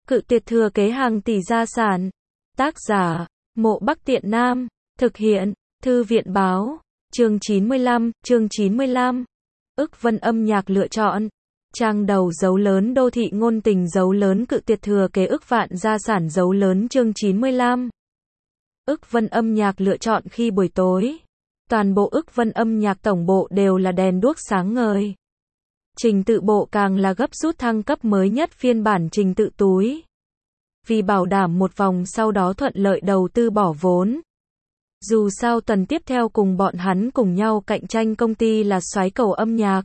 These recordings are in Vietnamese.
Cự tuyệt thừa kế hàng tỷ gia sản. Tác giả, Mộ Bắc Tiện Nam. Thực hiện, Thư viện báo. Chương 95. Ức Vân âm nhạc lựa chọn. Trang đầu dấu lớn đô thị ngôn tình dấu lớn cự tuyệt thừa kế ức vạn gia sản dấu lớn chương 95. Ức Vân âm nhạc lựa chọn khi buổi tối. Toàn bộ Ức Vân âm nhạc tổng bộ đều là đèn đuốc sáng ngời. Trình tự bộ càng là gấp rút thăng cấp mới nhất phiên bản trình tự túi. Vì bảo đảm một vòng sau đó thuận lợi đầu tư bỏ vốn. Dù sao tuần tiếp theo cùng bọn hắn cùng nhau cạnh tranh công ty là Soái Cầu âm nhạc.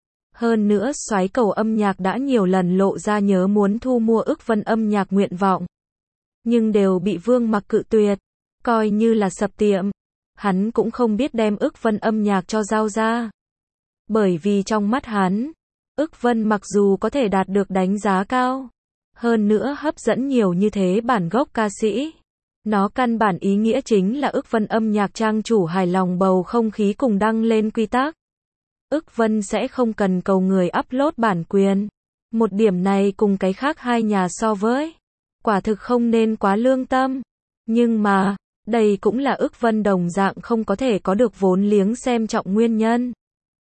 Hơn nữa Soái Cầu âm nhạc đã nhiều lần lộ ra nhớ muốn thu mua Ức Vân âm nhạc nguyện vọng. Nhưng đều bị Vương Mặc cự tuyệt. Coi như là sập tiệm. Hắn cũng không biết đem Ức Vân âm nhạc cho giao ra. Bởi vì trong mắt hắn, Ức Vân mặc dù có thể đạt được đánh giá cao, hơn nữa hấp dẫn nhiều như thế bản gốc ca sĩ. Nó căn bản ý nghĩa chính là Ức Vân âm nhạc trang chủ hài lòng bầu không khí cùng đăng lên quy tắc. Ức Vân sẽ không cần cầu người upload bản quyền. Một điểm này cùng cái khác hai nhà so với, quả thực không nên quá lương tâm. Nhưng mà, đây cũng là Ức Vân đồng dạng không có thể có được vốn liếng xem trọng nguyên nhân.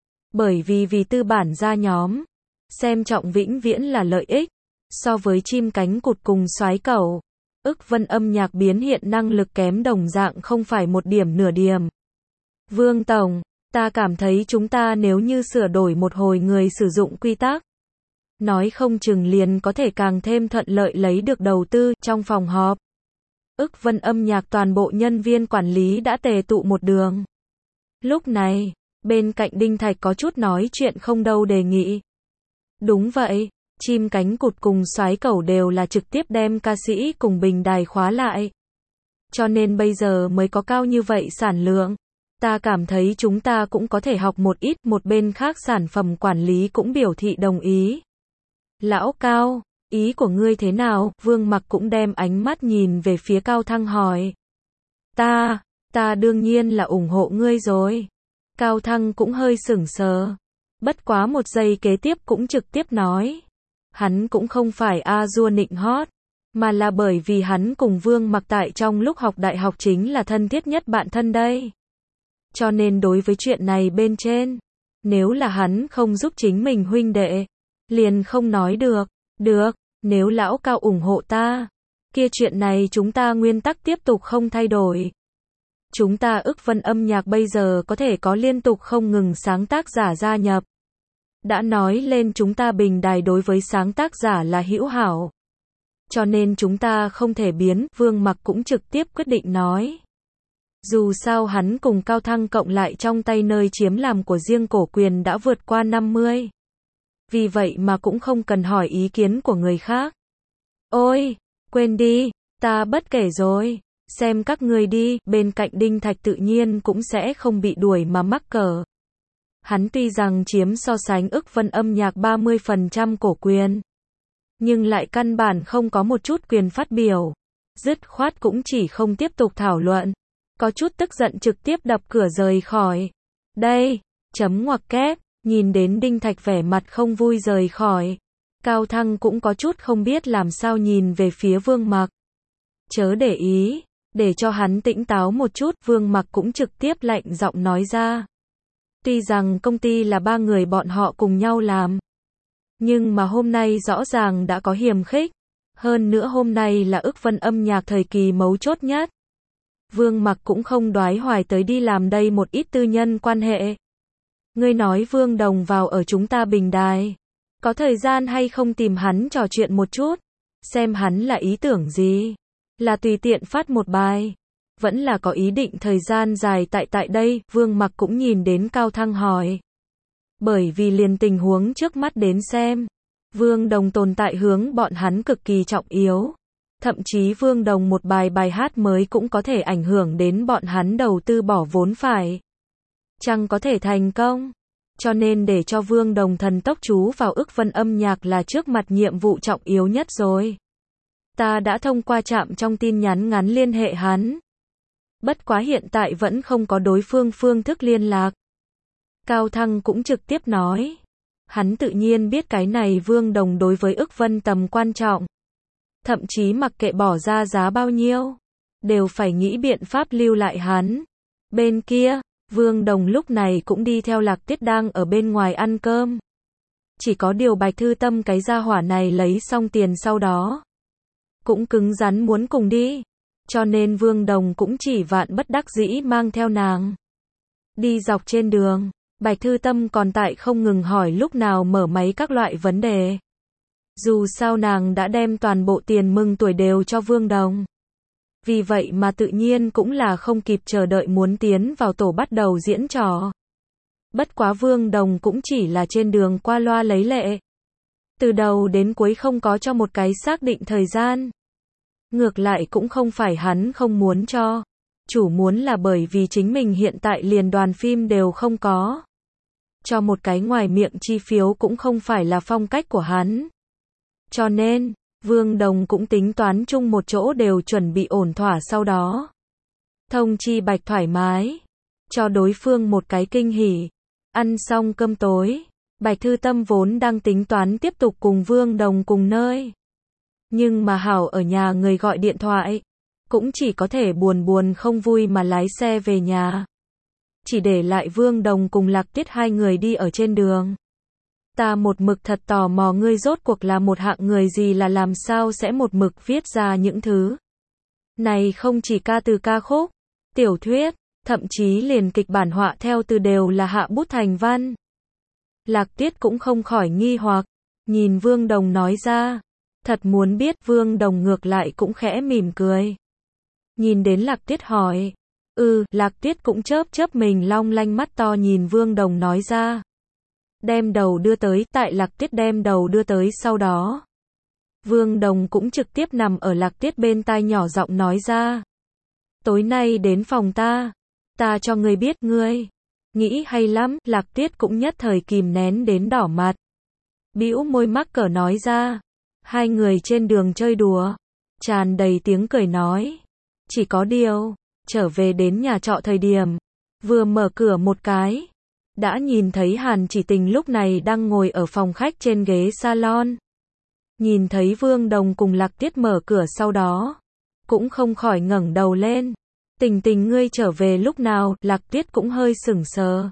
Bởi vì tư bản gia nhóm, xem trọng vĩnh viễn là lợi ích. So với chim cánh cụt cùng Soái Cầu, Ức Vân âm nhạc biến hiện năng lực kém đồng dạng không phải một điểm nửa điểm. Vương Tổng, ta cảm thấy chúng ta nếu như sửa đổi một hồi người sử dụng quy tắc, nói không chừng liền có thể càng thêm thuận lợi lấy được đầu tư. Trong phòng họp, Ức Vân âm nhạc toàn bộ nhân viên quản lý đã tề tụ một đường. Lúc này, bên cạnh Đinh Thạch có chút nói chuyện không đâu đề nghị. Đúng vậy, chim cánh cụt cùng Soái Cầu đều là trực tiếp đem ca sĩ cùng bình đài khóa lại. Cho nên bây giờ mới có cao như vậy sản lượng. Ta cảm thấy chúng ta cũng có thể học một ít. Một bên khác sản phẩm quản lý cũng biểu thị đồng ý. Lão Cao, ý của ngươi thế nào? Vương Mặc cũng đem ánh mắt nhìn về phía Cao Thăng hỏi. Ta đương nhiên là ủng hộ ngươi rồi. Cao Thăng cũng hơi sửng sờ. Bất quá một giây kế tiếp cũng trực tiếp nói. Hắn cũng không phải a-dua nịnh hót, mà là bởi vì hắn cùng Vương Mặc tại trong lúc học đại học chính là thân thiết nhất bạn thân đây. Cho nên đối với chuyện này bên trên, nếu là hắn không giúp chính mình huynh đệ, liền không nói được. Được, nếu lão Cao ủng hộ ta, kia chuyện này chúng ta nguyên tắc tiếp tục không thay đổi. Chúng ta Ức Vân âm nhạc bây giờ có thể có liên tục không ngừng sáng tác giả gia nhập. Đã nói lên chúng ta bình đài đối với sáng tác giả là hữu hảo. Cho nên chúng ta không thể biến. Vương Mặc cũng trực tiếp quyết định nói. Dù sao hắn cùng Cao Thăng cộng lại trong tay nơi chiếm làm của riêng cổ quyền đã vượt qua 50. Vì vậy mà cũng không cần hỏi ý kiến của người khác. Ôi, quên đi, ta bất kể rồi. Xem các người đi. Bên cạnh Đinh Thạch tự nhiên cũng sẽ không bị đuổi mà mắc cỡ. Hắn tuy rằng chiếm so sánh Ức Vân âm nhạc 30% cổ quyền, nhưng lại căn bản không có một chút quyền phát biểu. Dứt khoát cũng chỉ không tiếp tục thảo luận. Có chút tức giận trực tiếp đập cửa rời khỏi. Đây, chấm ngoặc kép, nhìn đến Đinh Thạch vẻ mặt không vui rời khỏi. Cao Thăng cũng có chút không biết làm sao nhìn về phía Vương Mặc. Chớ để ý, để cho hắn tỉnh táo một chút. Vương Mặc cũng trực tiếp lạnh giọng nói ra. Tuy rằng công ty là 3 người bọn họ cùng nhau làm, nhưng mà hôm nay rõ ràng đã có hiềm khích. Hơn nữa hôm nay là Ức Vân âm nhạc thời kỳ mấu chốt nhất. Vương Mặc cũng không đoái hoài tới đi làm đây một ít tư nhân quan hệ. Ngươi nói Vương Đồng vào ở chúng ta bình đài, có thời gian hay không tìm hắn trò chuyện một chút, xem hắn là ý tưởng gì, là tùy tiện phát một bài, vẫn là có ý định thời gian dài tại đây. Vương Mặc cũng nhìn đến Cao Thăng hỏi. Bởi vì liền tình huống trước mắt đến xem, Vương Đồng tồn tại hướng bọn hắn cực kỳ trọng yếu. Thậm chí Vương Đồng một bài hát mới cũng có thể ảnh hưởng đến bọn hắn đầu tư bỏ vốn phải chăng có thể thành công. Cho nên để cho Vương Đồng thần tốc chú vào Ức Vân âm nhạc là trước mặt nhiệm vụ trọng yếu nhất rồi. Ta đã thông qua trạm trong tin nhắn ngắn liên hệ hắn. Bất quá hiện tại vẫn không có đối phương phương thức liên lạc. Cao Thăng cũng trực tiếp nói. Hắn tự nhiên biết cái này Vương Đồng đối với Ức Vân tầm quan trọng. thậm chí mặc kệ bỏ ra giá bao nhiêu, đều phải nghĩ biện pháp lưu lại hắn. Bên kia, Vương Đồng lúc này cũng đi theo Lạc Tiết đang ở bên ngoài ăn cơm. Chỉ có điều Bạch Thư Tâm cái gia hỏa này lấy xong tiền sau đó, cũng cứng rắn muốn cùng đi, cho nên Vương Đồng cũng chỉ vạn bất đắc dĩ mang theo nàng. Đi dọc trên đường, Bạch Thư Tâm còn tại không ngừng hỏi lúc nào mở máy các loại vấn đề. Dù sao nàng đã đem toàn bộ tiền mừng tuổi đều cho Vương Đồng. Vì vậy mà tự nhiên cũng là không kịp chờ đợi muốn tiến vào tổ bắt đầu diễn trò. Bất quá Vương Đồng cũng chỉ là trên đường qua loa lấy lệ. Từ đầu đến cuối không có cho một cái xác định thời gian. Ngược lại cũng không phải hắn không muốn cho. Chủ muốn là bởi vì chính mình hiện tại liền đoàn phim đều không có. Cho một cái ngoài miệng chi phiếu cũng không phải là phong cách của hắn. Cho nên, Vương Đồng cũng tính toán chung một chỗ đều chuẩn bị ổn thỏa sau đó. Thông chi Bạch thoải mái. Cho đối phương một cái kinh hỉ. Ăn xong cơm tối, Bạch Thư Tâm vốn đang tính toán tiếp tục cùng Vương Đồng cùng nơi. Nhưng mà hảo ở nhà người gọi điện thoại. Cũng chỉ có thể buồn buồn không vui mà lái xe về nhà. Chỉ để lại Vương Đồng cùng Lạc Tiết hai người đi ở trên đường. Ta một mực thật tò mò ngươi rốt cuộc là một hạng người gì là làm sao sẽ một mực viết ra những thứ. Này không chỉ ca từ ca khúc, tiểu thuyết, thậm chí liền kịch bản họa theo từ đều là hạ bút thành văn. Lạc Tiết cũng không khỏi nghi hoặc, nhìn Vương Đồng nói ra. Thật muốn biết Vương Đồng ngược lại cũng khẽ mỉm cười. Nhìn đến Lạc Tiết hỏi. Lạc Tiết cũng chớp chớp mình long lanh mắt to nhìn Vương Đồng nói ra. Đem đầu đưa tới, tại Lạc Tiết đem đầu đưa tới sau đó. Vương Đồng cũng trực tiếp nằm ở Lạc Tiết bên tai nhỏ giọng nói ra. Tối nay đến phòng ta cho ngươi biết ngươi. Nghĩ hay lắm, Lạc Tiết cũng nhất thời kìm nén đến đỏ mặt. Bĩu môi mắc cỡ nói ra. Hai người trên đường chơi đùa, tràn đầy tiếng cười nói. Chỉ có điều, trở về đến nhà trọ thời điểm, vừa mở cửa một cái, đã nhìn thấy Hàn Chỉ Tình lúc này đang ngồi ở phòng khách trên ghế salon. Nhìn thấy Vương Đồng cùng Lạc Tiết mở cửa sau đó, cũng không khỏi ngẩng đầu lên. Tình Tình ngươi trở về lúc nào? Lạc Tiết cũng hơi sững sờ.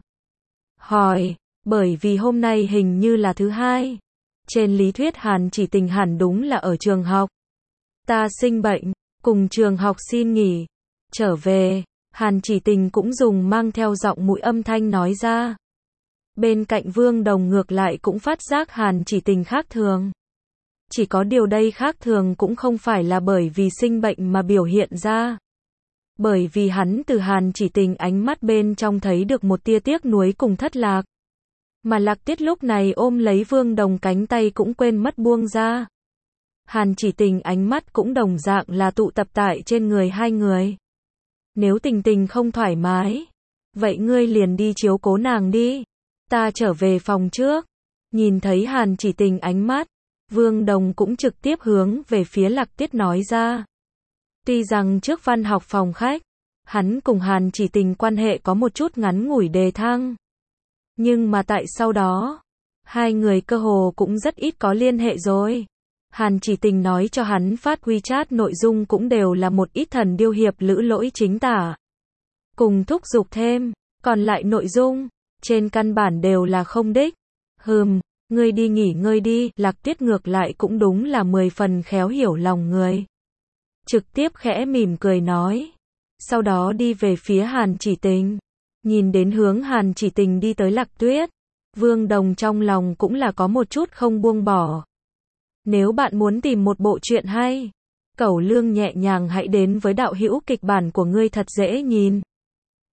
Hỏi, bởi vì hôm nay hình như là thứ hai. Trên lý thuyết Hàn Chỉ Tình hẳn đúng là ở trường học. Ta sinh bệnh, cùng trường học xin nghỉ. Trở về, Hàn Chỉ Tình cũng dùng mang theo giọng mũi âm thanh nói ra. Bên cạnh Vương Đồng ngược lại cũng phát giác Hàn Chỉ Tình khác thường. Chỉ có điều đây khác thường cũng không phải là bởi vì sinh bệnh mà biểu hiện ra. Bởi vì hắn từ Hàn Chỉ Tình ánh mắt bên trong thấy được một tia tiếc nuối cùng thất lạc. Mà Lạc Tiết lúc này ôm lấy Vương Đồng cánh tay cũng quên mất buông ra. Hàn Chỉ Tình ánh mắt cũng đồng dạng là tụ tập tại trên người hai người. Nếu Tình Tình không thoải mái, vậy ngươi liền đi chiếu cố nàng đi. Ta trở về phòng trước. Nhìn thấy Hàn Chỉ Tình ánh mắt, Vương Đồng cũng trực tiếp hướng về phía Lạc Tiết nói ra. Tuy rằng trước văn học phòng khách, hắn cùng Hàn Chỉ Tình quan hệ có một chút ngắn ngủi đề thăng. Nhưng mà tại sau đó, hai người cơ hồ cũng rất ít có liên hệ rồi. Hàn Chỉ Tình nói cho hắn phát WeChat nội dung cũng đều là một ít thần điêu hiệp lữ lỗi chính tả. Cùng thúc giục thêm, còn lại nội dung, trên căn bản đều là không đích. Ngươi đi nghỉ ngơi đi, Lạc Tiết ngược lại cũng đúng là 10 phần khéo hiểu lòng người. Trực tiếp khẽ mỉm cười nói. Sau đó đi về phía Hàn Chỉ Tình. Nhìn đến hướng Hàn Chỉ Tình đi tới Lạc Tuyết, Vương Đồng trong lòng cũng là có một chút không buông bỏ. Nếu bạn muốn tìm một bộ truyện hay, cẩu lương nhẹ nhàng hãy đến với đạo hữu kịch bản của ngươi thật dễ nhìn.